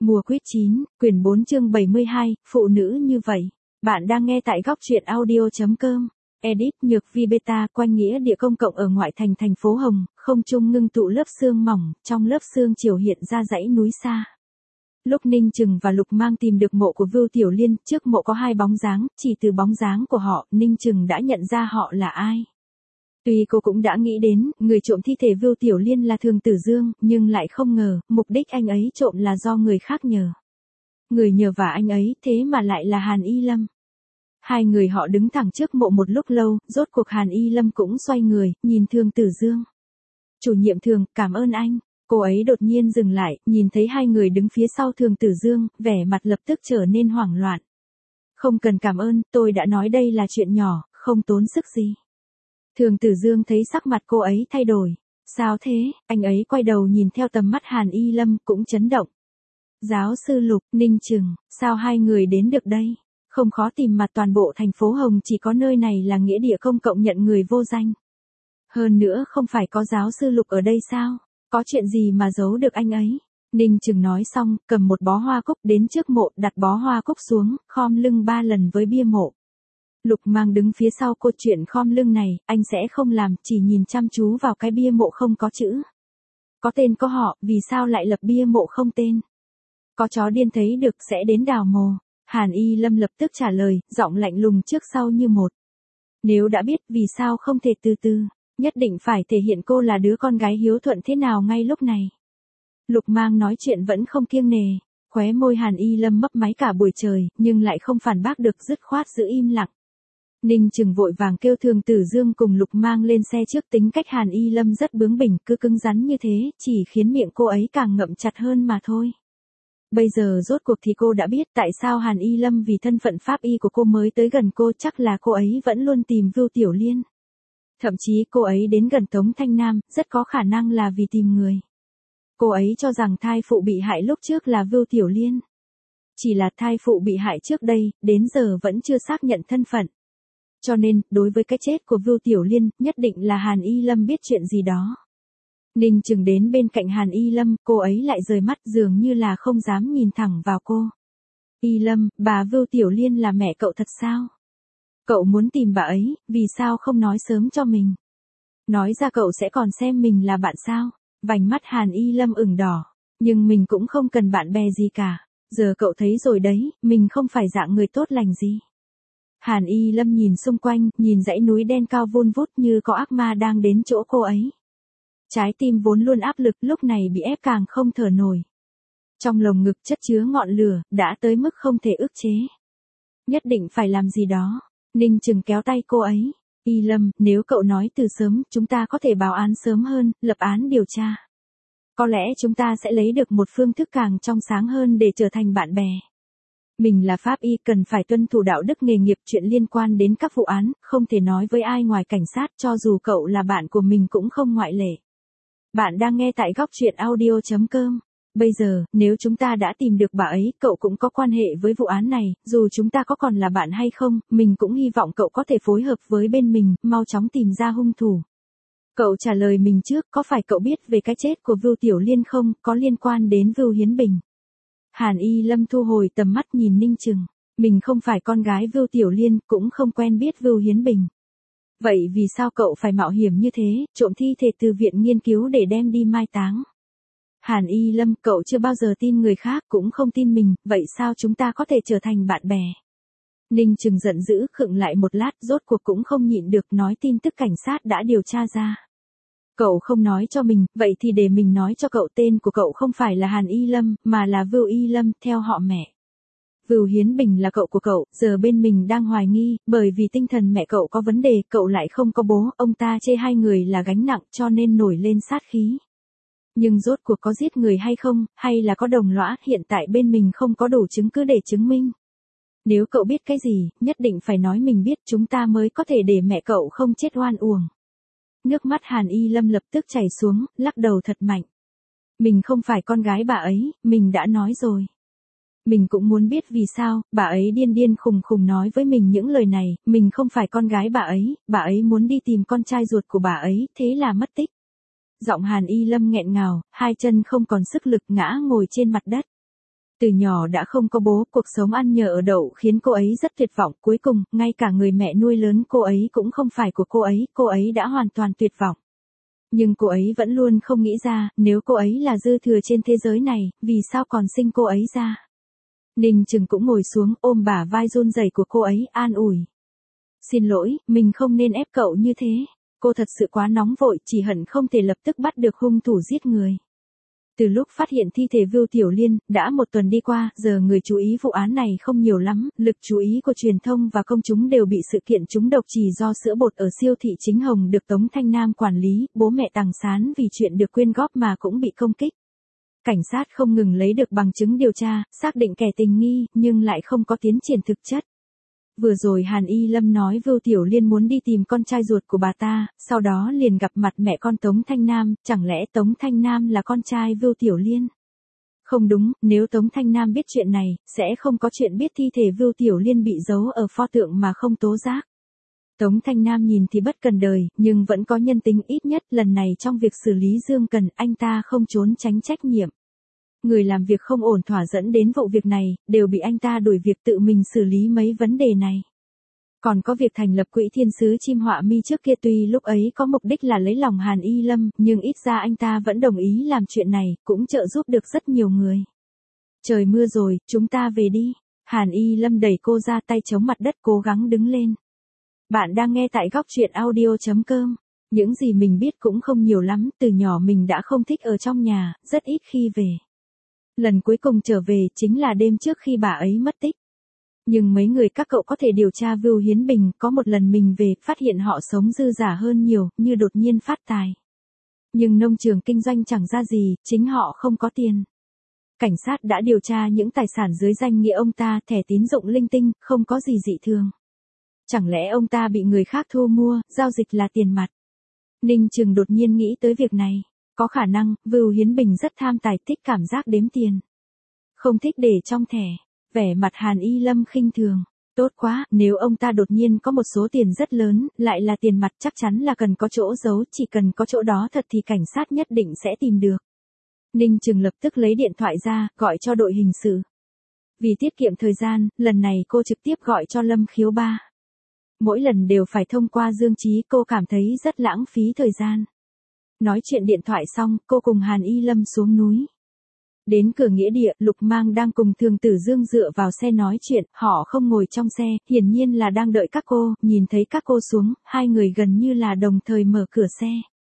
Mùa Quýt 9, quyển 4 chương 72, phụ nữ như vậy. Bạn đang nghe tại góc truyện audio.com. Edit Nhược Vi Beta quanh nghĩa địa công cộng ở ngoại thành thành phố Hồng, không trung ngưng tụ lớp sương mỏng, trong lớp sương chiều hiện ra dãy núi xa. Lúc Ninh Trừng và Lục Mang tìm được mộ của Vưu Tiểu Liên, trước mộ có hai bóng dáng, chỉ từ bóng dáng của họ, Ninh Trừng đã nhận ra họ là ai. Tuy cô cũng đã nghĩ đến, người trộm thi thể Vưu Tiểu Liên là Thường Tử Dương, nhưng lại không ngờ, mục đích anh ấy trộm là do người khác nhờ. Người nhờ vả anh ấy, thế mà lại là Hàn Y Lâm. Hai người họ đứng thẳng trước mộ một lúc lâu, rốt cuộc Hàn Y Lâm cũng xoay người, nhìn Thường Tử Dương. Chủ nhiệm Thường, cảm ơn anh. Cô ấy đột nhiên dừng lại, nhìn thấy hai người đứng phía sau Thường Tử Dương, vẻ mặt lập tức trở nên hoảng loạn. Không cần cảm ơn, tôi đã nói đây là chuyện nhỏ, không tốn sức gì. Thường Tử Dương thấy sắc mặt cô ấy thay đổi. Sao thế? Anh ấy quay đầu nhìn theo tầm mắt Hàn Y Lâm cũng chấn động. Giáo sư Lục, Ninh Trừng, sao hai người đến được đây? Không khó tìm mà toàn bộ thành phố Hồng chỉ có nơi này là nghĩa địa công cộng nhận người vô danh. Hơn nữa không phải có giáo sư Lục ở đây sao? Có chuyện gì mà giấu được anh ấy? Ninh Trừng nói xong, cầm một bó hoa cúc đến trước mộ, đặt bó hoa cúc xuống, khom lưng 3 lần với bia mộ. Lục Mang đứng phía sau cô, chuyện khom lưng này, anh sẽ không làm, chỉ nhìn chăm chú vào cái bia mộ không có chữ. Có tên có họ, vì sao lại lập bia mộ không tên? Có chó điên thấy được sẽ đến đào mồ. Hàn Y Lâm lập tức trả lời, giọng lạnh lùng trước sau như một. Nếu đã biết, vì sao không thể từ từ, nhất định phải thể hiện cô là đứa con gái hiếu thuận thế nào ngay lúc này. Lục Mang nói chuyện vẫn không kiêng nề, khóe môi Hàn Y Lâm mấp máy cả buổi trời, nhưng lại không phản bác được, dứt khoát giữ im lặng. Ninh Trừng vội vàng kêu Thường Tử Dương cùng Lục Mang lên xe trước, tính cách Hàn Y Lâm rất bướng bỉnh, cứ cứng rắn như thế, chỉ khiến miệng cô ấy càng ngậm chặt hơn mà thôi. Bây giờ rốt cuộc thì cô đã biết tại sao Hàn Y Lâm vì thân phận pháp y của cô mới tới gần cô, chắc là cô ấy vẫn luôn tìm Vưu Tiểu Liên. Thậm chí cô ấy đến gần Tống Thanh Nam, rất có khả năng là vì tìm người. Cô ấy cho rằng thai phụ bị hại lúc trước là Vưu Tiểu Liên. Chỉ là thai phụ bị hại trước đây, đến giờ vẫn chưa xác nhận thân phận. Cho nên, đối với cái chết của Vưu Tiểu Liên, nhất định là Hàn Y Lâm biết chuyện gì đó. Ninh Trừng đến bên cạnh Hàn Y Lâm, cô ấy lại rời mắt, dường như là không dám nhìn thẳng vào cô. Y Lâm, bà Vưu Tiểu Liên là mẹ cậu thật sao? Cậu muốn tìm bà ấy, vì sao không nói sớm cho mình? Nói ra cậu sẽ còn xem mình là bạn sao? Vành mắt Hàn Y Lâm ửng đỏ. Nhưng mình cũng không cần bạn bè gì cả. Giờ cậu thấy rồi đấy, mình không phải dạng người tốt lành gì. Hàn Y Lâm nhìn xung quanh, nhìn dãy núi đen cao vun vút như có ác ma đang đến chỗ cô ấy. Trái tim vốn luôn áp lực lúc này bị ép càng không thở nổi. Trong lồng ngực chất chứa ngọn lửa, đã tới mức không thể ức chế. Nhất định phải làm gì đó. Ninh Trừng kéo tay cô ấy. Y Lâm, nếu cậu nói từ sớm, chúng ta có thể báo án sớm hơn, lập án điều tra. Có lẽ chúng ta sẽ lấy được một phương thức càng trong sáng hơn để trở thành bạn bè. Mình là pháp y, cần phải tuân thủ đạo đức nghề nghiệp, chuyện liên quan đến các vụ án, không thể nói với ai ngoài cảnh sát, cho dù cậu là bạn của mình cũng không ngoại lệ. Bạn đang nghe tại góc truyện audio.com. Bây giờ, nếu chúng ta đã tìm được bà ấy, cậu cũng có quan hệ với vụ án này, dù chúng ta có còn là bạn hay không, mình cũng hy vọng cậu có thể phối hợp với bên mình, mau chóng tìm ra hung thủ. Cậu trả lời mình trước, có phải cậu biết về cái chết của Vưu Tiểu Liên không, có liên quan đến Vưu Hiến Bình? Hàn Y Lâm thu hồi tầm mắt nhìn Ninh Trừng. Mình không phải con gái Vưu Tiểu Liên, cũng không quen biết Vưu Hiến Bình. Vậy vì sao cậu phải mạo hiểm như thế, trộm thi thể từ viện nghiên cứu để đem đi mai táng? Hàn Y Lâm, cậu chưa bao giờ tin người khác, cũng không tin mình, vậy sao chúng ta có thể trở thành bạn bè? Ninh Trừng giận dữ, khựng lại một lát, rốt cuộc cũng không nhịn được, nói tin tức cảnh sát đã điều tra ra. Cậu không nói cho mình, vậy thì để mình nói cho cậu, tên của cậu không phải là Hàn Y Lâm, mà là Vưu Y Lâm, theo họ mẹ. Vưu Hiến Bình là cậu của cậu, giờ bên mình đang hoài nghi, bởi vì tinh thần mẹ cậu có vấn đề, cậu lại không có bố, ông ta chê hai người là gánh nặng cho nên nổi lên sát khí. Nhưng rốt cuộc có giết người hay không, hay là có đồng lõa, hiện tại bên mình không có đủ chứng cứ để chứng minh. Nếu cậu biết cái gì, nhất định phải nói mình biết, chúng ta mới có thể để mẹ cậu không chết oan uổng. Nước mắt Hàn Y Lâm lập tức chảy xuống, lắc đầu thật mạnh. Mình không phải con gái bà ấy, mình đã nói rồi. Mình cũng muốn biết vì sao, bà ấy điên điên khùng khùng nói với mình những lời này, mình không phải con gái bà ấy muốn đi tìm con trai ruột của bà ấy, thế là mất tích. Giọng Hàn Y Lâm nghẹn ngào, hai chân không còn sức lực ngã ngồi trên mặt đất. Từ nhỏ đã không có bố, cuộc sống ăn nhờ ở đậu khiến cô ấy rất tuyệt vọng, cuối cùng, ngay cả người mẹ nuôi lớn cô ấy cũng không phải của cô ấy đã hoàn toàn tuyệt vọng. Nhưng cô ấy vẫn luôn không nghĩ ra, nếu cô ấy là dư thừa trên thế giới này, vì sao còn sinh cô ấy ra. Ninh Trừng cũng ngồi xuống ôm bả vai run rẩy của cô ấy, an ủi. Xin lỗi, mình không nên ép cậu như thế. Cô thật sự quá nóng vội, chỉ hận không thể lập tức bắt được hung thủ giết người. Từ lúc phát hiện thi thể Vưu Tiểu Liên, đã một tuần đi qua, giờ người chú ý vụ án này không nhiều lắm, lực chú ý của truyền thông và công chúng đều bị sự kiện trúng độc trì do sữa bột ở siêu thị Chính Hồng được Tống Thanh Nam quản lý, bố mẹ Tằng Sán vì chuyện được quyên góp mà cũng bị công kích. Cảnh sát không ngừng lấy được bằng chứng điều tra, xác định kẻ tình nghi, nhưng lại không có tiến triển thực chất. Vừa rồi Hàn Y Lâm nói Vưu Tiểu Liên muốn đi tìm con trai ruột của bà ta, sau đó liền gặp mặt mẹ con Tống Thanh Nam, chẳng lẽ Tống Thanh Nam là con trai Vưu Tiểu Liên? Không đúng, nếu Tống Thanh Nam biết chuyện này, sẽ không có chuyện biết thi thể Vưu Tiểu Liên bị giấu ở pho tượng mà không tố giác. Tống Thanh Nam nhìn thì bất cần đời, nhưng vẫn có nhân tính, ít nhất lần này trong việc xử lý Dương Cần, anh ta không trốn tránh trách nhiệm. Người làm việc không ổn thỏa dẫn đến vụ việc này, đều bị anh ta đuổi việc tự mình xử lý mấy vấn đề này. Còn có việc thành lập quỹ thiên sứ chim họa mi trước kia, tuy lúc ấy có mục đích là lấy lòng Hàn Y Lâm, nhưng ít ra anh ta vẫn đồng ý làm chuyện này, cũng trợ giúp được rất nhiều người. Trời mưa rồi, chúng ta về đi. Hàn Y Lâm đẩy cô ra, tay chống mặt đất cố gắng đứng lên. Bạn đang nghe tại góc truyện audio.com. Những gì mình biết cũng không nhiều lắm, từ nhỏ mình đã không thích ở trong nhà, rất ít khi về. Lần cuối cùng trở về chính là đêm trước khi bà ấy mất tích. Nhưng mấy người các cậu có thể điều tra Vưu Hiến Bình, có một lần mình về, phát hiện họ sống dư giả hơn nhiều, như đột nhiên phát tài. Nhưng nông trường kinh doanh chẳng ra gì, chính họ không có tiền. Cảnh sát đã điều tra những tài sản dưới danh nghĩa ông ta, thẻ tín dụng linh tinh, không có gì dị thường. Chẳng lẽ ông ta bị người khác thu mua, giao dịch là tiền mặt? Ninh Trừng đột nhiên nghĩ tới việc này. Có khả năng, Vưu Hiến Bình rất tham tài, thích cảm giác đếm tiền. Không thích để trong thẻ. Vẻ mặt Hàn Y Lâm khinh thường. Tốt quá, nếu ông ta đột nhiên có một số tiền rất lớn, lại là tiền mặt, chắc chắn là cần có chỗ giấu, chỉ cần có chỗ đó thật thì cảnh sát nhất định sẽ tìm được. Ninh Trừng lập tức lấy điện thoại ra, gọi cho đội hình sự. Vì tiết kiệm thời gian, lần này cô trực tiếp gọi cho Lâm Khiếu Ba. Mỗi lần đều phải thông qua Dương Chí, cô cảm thấy rất lãng phí thời gian. Nói chuyện điện thoại xong, cô cùng Hàn Y Lâm xuống núi. Đến cửa nghĩa địa, Lục Mang đang cùng Thường Tử Dương dựa vào xe nói chuyện, họ không ngồi trong xe, hiển nhiên là đang đợi các cô, nhìn thấy các cô xuống, hai người gần như là đồng thời mở cửa xe.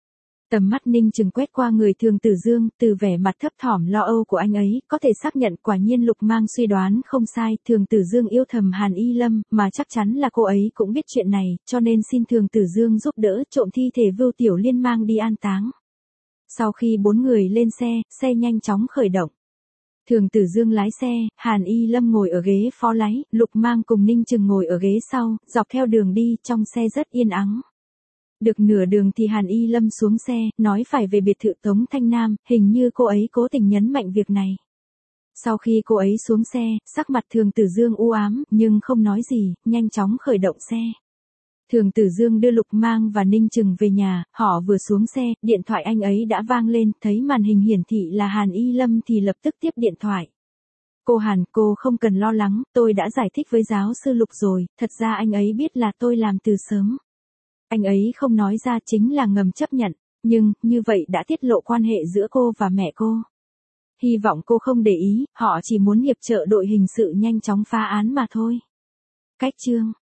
Tầm mắt Ninh Trừng quét qua người Thường Tử Dương, từ vẻ mặt thấp thỏm lo âu của anh ấy, có thể xác nhận quả nhiên Lục Mang suy đoán không sai, Thường Tử Dương yêu thầm Hàn Y Lâm, mà chắc chắn là cô ấy cũng biết chuyện này, cho nên xin Thường Tử Dương giúp đỡ trộm thi thể Vưu Tiểu Liên mang đi an táng. Sau khi bốn người lên xe, xe nhanh chóng khởi động. Thường Tử Dương lái xe, Hàn Y Lâm ngồi ở ghế phó lái, Lục Mang cùng Ninh Trừng ngồi ở ghế sau, dọc theo đường đi, trong xe rất yên ắng. Được nửa đường thì Hàn Y Lâm xuống xe, nói phải về biệt thự Tống Thanh Nam, hình như cô ấy cố tình nhấn mạnh việc này. Sau khi cô ấy xuống xe, sắc mặt Thường Tử Dương u ám, nhưng không nói gì, nhanh chóng khởi động xe. Thường Tử Dương đưa Lục Mang và Ninh Trừng về nhà, họ vừa xuống xe, điện thoại anh ấy đã vang lên, thấy màn hình hiển thị là Hàn Y Lâm thì lập tức tiếp điện thoại. Cô Hàn, cô không cần lo lắng, tôi đã giải thích với giáo sư Lục rồi, thật ra anh ấy biết là tôi làm từ sớm. Anh ấy không nói ra chính là ngầm chấp nhận, nhưng, như vậy đã tiết lộ quan hệ giữa cô và mẹ cô. Hy vọng cô không để ý, họ chỉ muốn hiệp trợ đội hình sự nhanh chóng phá án mà thôi. Cách chương